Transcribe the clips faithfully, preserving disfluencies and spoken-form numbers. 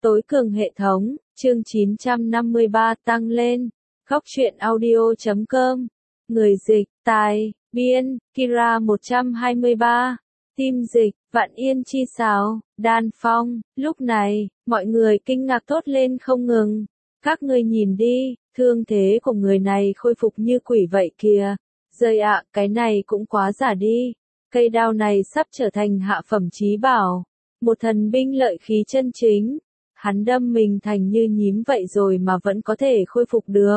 Tối cường hệ thống, chương chín trăm năm mươi ba tăng lên. Góc truyện audio chấm com. Người dịch, tài, biên, Kira một trăm hai mươi ba. Team dịch, Vạn Yên Chi Sào, Đan Phong. Lúc này, mọi người kinh ngạc thốt lên không ngừng. Các ngươi nhìn đi, thương thế của người này khôi phục như quỷ vậy kìa. Rơi ạ, cái này cũng quá giả đi. Cây đao này sắp trở thành hạ phẩm chí bảo. Một thần binh lợi khí chân chính. Hắn đâm mình thành như nhím vậy rồi mà vẫn có thể khôi phục được.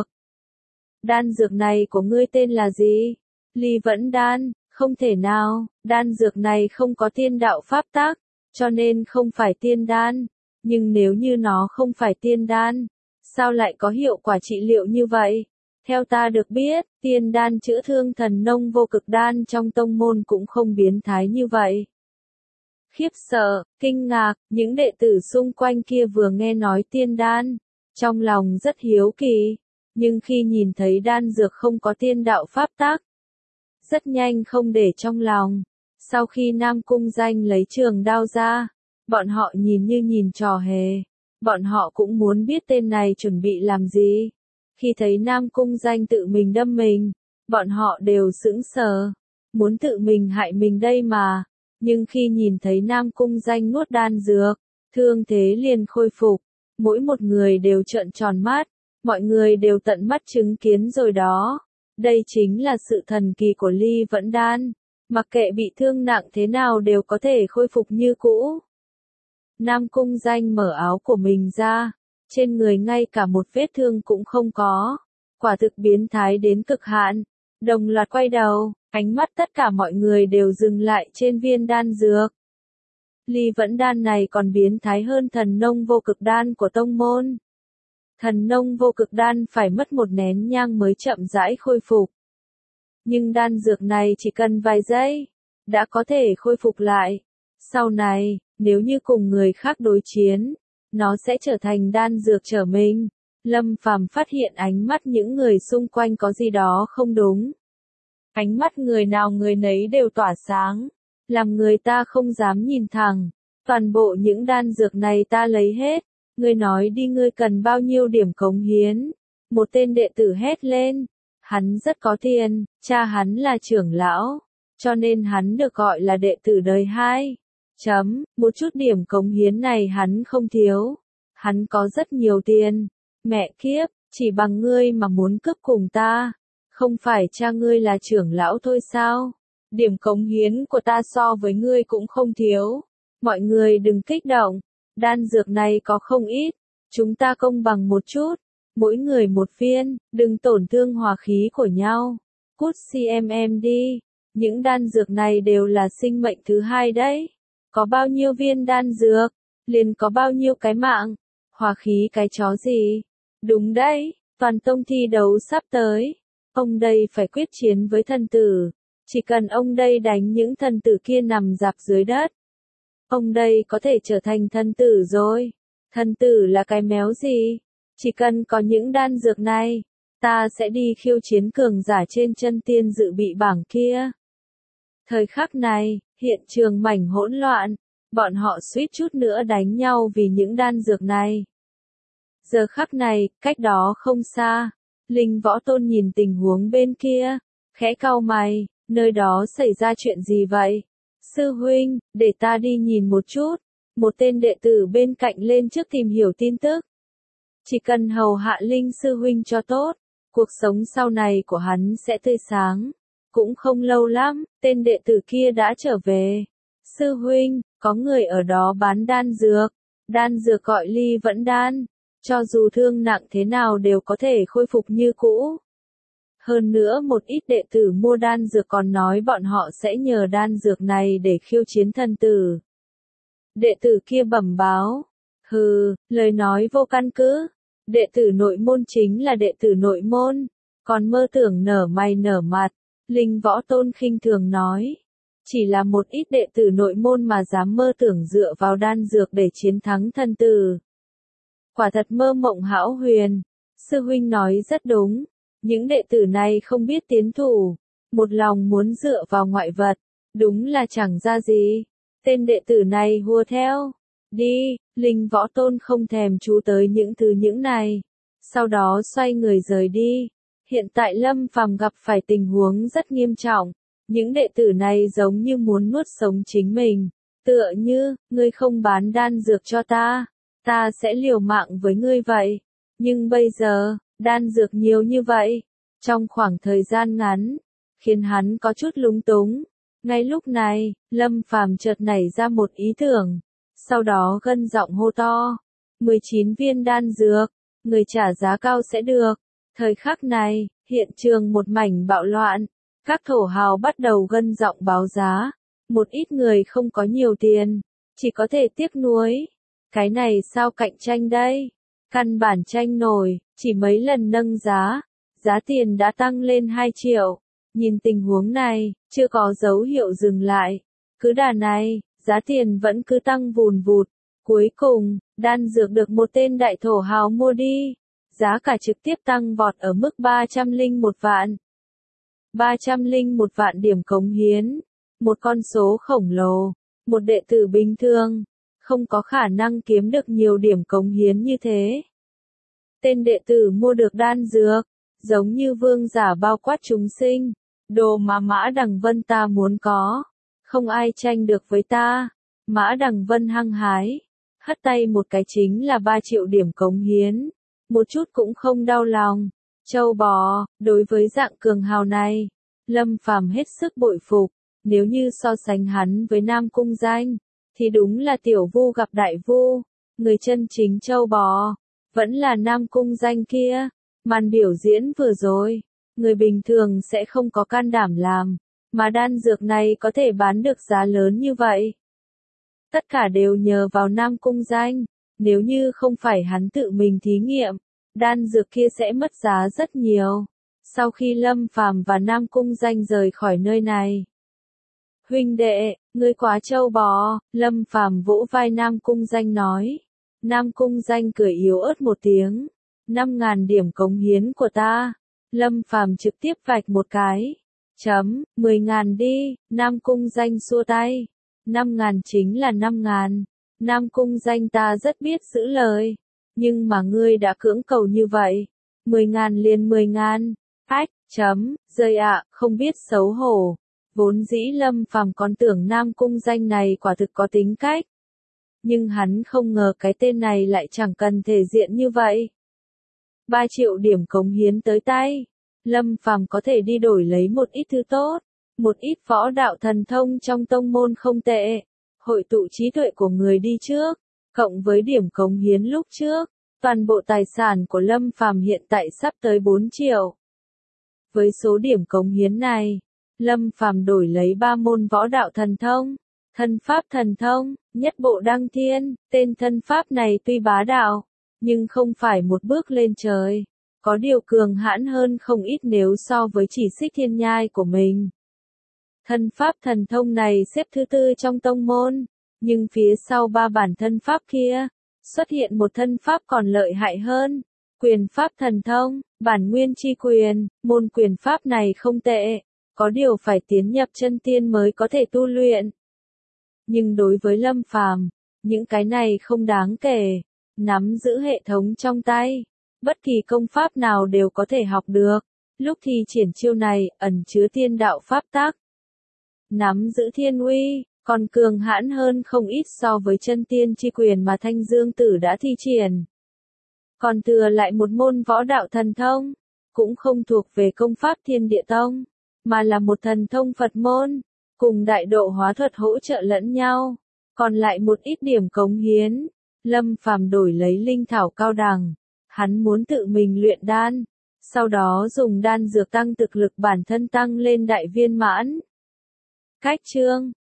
Đan dược này của ngươi tên là gì? Ly Vẫn Đan, không thể nào, đan dược này không có tiên đạo pháp tác, cho nên không phải tiên đan. Nhưng nếu như nó không phải tiên đan, sao lại có hiệu quả trị liệu như vậy? Theo ta được biết, tiên đan chữa thương thần nông vô cực đan trong tông môn cũng không biến thái như vậy. Khiếp sợ, kinh ngạc, những đệ tử xung quanh kia vừa nghe nói tiên đan, trong lòng rất hiếu kỳ, nhưng khi nhìn thấy đan dược không có tiên đạo pháp tác, rất nhanh không để trong lòng. Sau khi Nam Cung Danh lấy trường đao ra, bọn họ nhìn như nhìn trò hề, bọn họ cũng muốn biết tên này chuẩn bị làm gì. Khi thấy Nam Cung Danh tự mình đâm mình, bọn họ đều sững sờ, muốn tự mình hại mình đây mà. Nhưng khi nhìn thấy Nam Cung Danh nuốt đan dược, thương thế liền khôi phục, mỗi một người đều trợn tròn mắt, mọi người đều tận mắt chứng kiến rồi đó. Đây chính là sự thần kỳ của Ly Vẫn Đan, mặc kệ bị thương nặng thế nào đều có thể khôi phục như cũ. Nam Cung Danh mở áo của mình ra, trên người ngay cả một vết thương cũng không có, quả thực biến thái đến cực hạn. Đồng loạt quay đầu, ánh mắt tất cả mọi người đều dừng lại trên viên đan dược. Ly Vẫn Đan này còn biến thái hơn thần nông vô cực đan của tông môn. Thần nông vô cực đan phải mất một nén nhang mới chậm rãi khôi phục. Nhưng đan dược này chỉ cần vài giây, đã có thể khôi phục lại. Sau này, nếu như cùng người khác đối chiến, nó sẽ trở thành đan dược trở mình. Lâm Phàm phát hiện ánh mắt những người xung quanh có gì đó không đúng. Ánh mắt người nào người nấy đều tỏa sáng, làm người ta không dám nhìn thẳng. Toàn bộ những đan dược này ta lấy hết, ngươi nói đi ngươi cần bao nhiêu điểm cống hiến? Một tên đệ tử hét lên, hắn rất có tiền, cha hắn là trưởng lão, cho nên hắn được gọi là đệ tử đời hai. Chấm, một chút điểm cống hiến này hắn không thiếu, hắn có rất nhiều tiền. Mẹ kiếp, chỉ bằng ngươi mà muốn cướp cùng ta, không phải cha ngươi là trưởng lão thôi sao? Điểm cống hiến của ta so với ngươi cũng không thiếu. Mọi người đừng kích động, đan dược này có không ít, chúng ta công bằng một chút, mỗi người một viên, đừng tổn thương hòa khí của nhau. Cút cmm đi, những đan dược này đều là sinh mệnh thứ hai đấy. Có bao nhiêu viên đan dược, liền có bao nhiêu cái mạng, hòa khí cái chó gì? Đúng đấy, toàn tông thi đấu sắp tới. Ông đây phải quyết chiến với thần tử. Chỉ cần ông đây đánh những thần tử kia nằm rạp dưới đất, ông đây có thể trở thành thần tử rồi. Thần tử là cái méo gì? Chỉ cần có những đan dược này, ta sẽ đi khiêu chiến cường giả trên chân tiên dự bị bảng kia. Thời khắc này, hiện trường mảnh hỗn loạn, bọn họ suýt chút nữa đánh nhau vì những đan dược này. Giờ khắc này, cách đó không xa, Linh Võ Tôn nhìn tình huống bên kia, khẽ cau mày, nơi đó xảy ra chuyện gì vậy? Sư huynh, để ta đi nhìn một chút. Một tên đệ tử bên cạnh lên trước tìm hiểu tin tức. Chỉ cần hầu hạ Linh sư huynh cho tốt, cuộc sống sau này của hắn sẽ tươi sáng. Cũng không lâu lắm, tên đệ tử kia đã trở về. Sư huynh, có người ở đó bán đan dược. Đan dược gọi Ly Vẫn Đan. Cho dù thương nặng thế nào đều có thể khôi phục như cũ. Hơn nữa một ít đệ tử mua đan dược còn nói bọn họ sẽ nhờ đan dược này để khiêu chiến thần tử. Đệ tử kia bẩm báo. Hừ, lời nói vô căn cứ. Đệ tử nội môn chính là đệ tử nội môn. Còn mơ tưởng nở mày nở mặt. Linh Võ Tôn khinh thường nói. Chỉ là một ít đệ tử nội môn mà dám mơ tưởng dựa vào đan dược để chiến thắng thần tử. Quả thật mơ mộng hão huyền. Sư huynh nói rất đúng. Những đệ tử này không biết tiến thủ, một lòng muốn dựa vào ngoại vật, đúng là chẳng ra gì. Tên đệ tử này hùa theo, Đi, Linh Võ Tôn không thèm chú tới những thứ những này. Sau đó xoay người rời đi. Hiện tại Lâm Phàm gặp phải tình huống rất nghiêm trọng. Những đệ tử này giống như muốn nuốt sống chính mình. Tựa như, ngươi không bán đan dược cho ta, ta sẽ liều mạng với ngươi vậy. Nhưng bây giờ, đan dược nhiều như vậy, trong khoảng thời gian ngắn, khiến hắn có chút lúng túng. Ngay lúc này, Lâm Phàm chợt nảy ra một ý tưởng, sau đó gân giọng hô to, mười chín viên đan dược, người trả giá cao sẽ được. Thời khắc này, hiện trường một mảnh bạo loạn, các thổ hào bắt đầu gân giọng báo giá. Một ít người không có nhiều tiền, chỉ có thể tiếc nuối. Cái này sao cạnh tranh đây? Căn bản tranh nổi, chỉ mấy lần nâng giá, giá tiền đã tăng lên hai triệu. Nhìn tình huống này, chưa có dấu hiệu dừng lại. Cứ đà này, giá tiền vẫn cứ tăng vùn vụt. Cuối cùng, đan dược được một tên đại thổ hào mua đi. Giá cả trực tiếp tăng vọt ở mức ba trăm lẻ một vạn. ba trăm lẻ một vạn điểm cống hiến. Một con số khổng lồ. Một đệ tử bình thường, không có khả năng kiếm được nhiều điểm cống hiến như thế. Tên đệ tử mua được đan dược, giống như vương giả bao quát chúng sinh. Đồ mà Mã Đằng Vân ta muốn có. Không ai tranh được với ta. Mã Đằng Vân hăng hái. Hất tay một cái chính là ba triệu điểm cống hiến. Một chút cũng không đau lòng. Châu bò, đối với dạng cường hào này, Lâm Phàm hết sức bội phục. Nếu như so sánh hắn với Nam Cung Danh, thì đúng là tiểu vu gặp đại vu. Người chân chính châu bò, vẫn là Nam Cung Danh kia. Màn biểu diễn vừa rồi, người bình thường sẽ không có can đảm làm, mà đan dược này có thể bán được giá lớn như vậy. Tất cả đều nhờ vào Nam Cung Danh, nếu như không phải hắn tự mình thí nghiệm, đan dược kia sẽ mất giá rất nhiều. Sau khi Lâm Phàm và Nam Cung Danh rời khỏi nơi này, huynh đệ, ngươi quá trâu bò, Lâm Phàm vỗ vai Nam Cung Danh nói. Nam Cung Danh cười yếu ớt một tiếng, năm ngàn điểm cống hiến của ta. Lâm Phàm trực tiếp vạch một cái, chấm, mười ngàn đi, Nam Cung Danh xua tay. Năm ngàn chính là năm ngàn, Nam Cung Danh ta rất biết giữ lời, nhưng mà ngươi đã cưỡng cầu như vậy, mười ngàn liền mười ngàn, ách, chấm, rơi ạ, không biết xấu hổ. Vốn dĩ Lâm Phàm còn tưởng Nam Cung Danh này quả thực có tính cách. Nhưng hắn không ngờ cái tên này lại chẳng cần thể diện như vậy. ba triệu điểm cống hiến tới tay. Lâm Phàm có thể đi đổi lấy một ít thứ tốt. Một ít võ đạo thần thông trong tông môn không tệ. Hội tụ trí tuệ của người đi trước. Cộng với điểm cống hiến lúc trước. Toàn bộ tài sản của Lâm Phàm hiện tại sắp tới bốn triệu. Với số điểm cống hiến này, Lâm Phàm đổi lấy ba môn võ đạo thần thông. Thân pháp thần thông, nhất bộ đăng thiên, tên thân pháp này tuy bá đạo, nhưng không phải một bước lên trời. Có điều cường hãn hơn không ít nếu so với chỉ xích thiên nhai của mình. Thân pháp thần thông này xếp thứ tư trong tông môn, nhưng phía sau ba bản thân pháp kia, xuất hiện một thân pháp còn lợi hại hơn. Quyền pháp thần thông, bản nguyên chi quyền, môn quyền pháp này không tệ, có điều phải tiến nhập chân tiên mới có thể tu luyện. Nhưng đối với Lâm Phàm, những cái này không đáng kể. Nắm giữ hệ thống trong tay, bất kỳ công pháp nào đều có thể học được. Lúc thi triển chiêu này, ẩn chứa tiên đạo pháp tắc. Nắm giữ thiên uy, còn cường hãn hơn không ít so với chân tiên chi quyền mà Thanh Dương Tử đã thi triển. Còn thừa lại một môn võ đạo thần thông, cũng không thuộc về công pháp Thiên Địa Tông, mà là một thần thông Phật môn, cùng đại độ hóa thuật hỗ trợ lẫn nhau. Còn lại một ít điểm cống hiến, Lâm Phàm đổi lấy linh thảo cao đẳng. Hắn muốn tự mình luyện đan, sau đó dùng đan dược tăng thực lực bản thân tăng lên đại viên mãn. Cách chương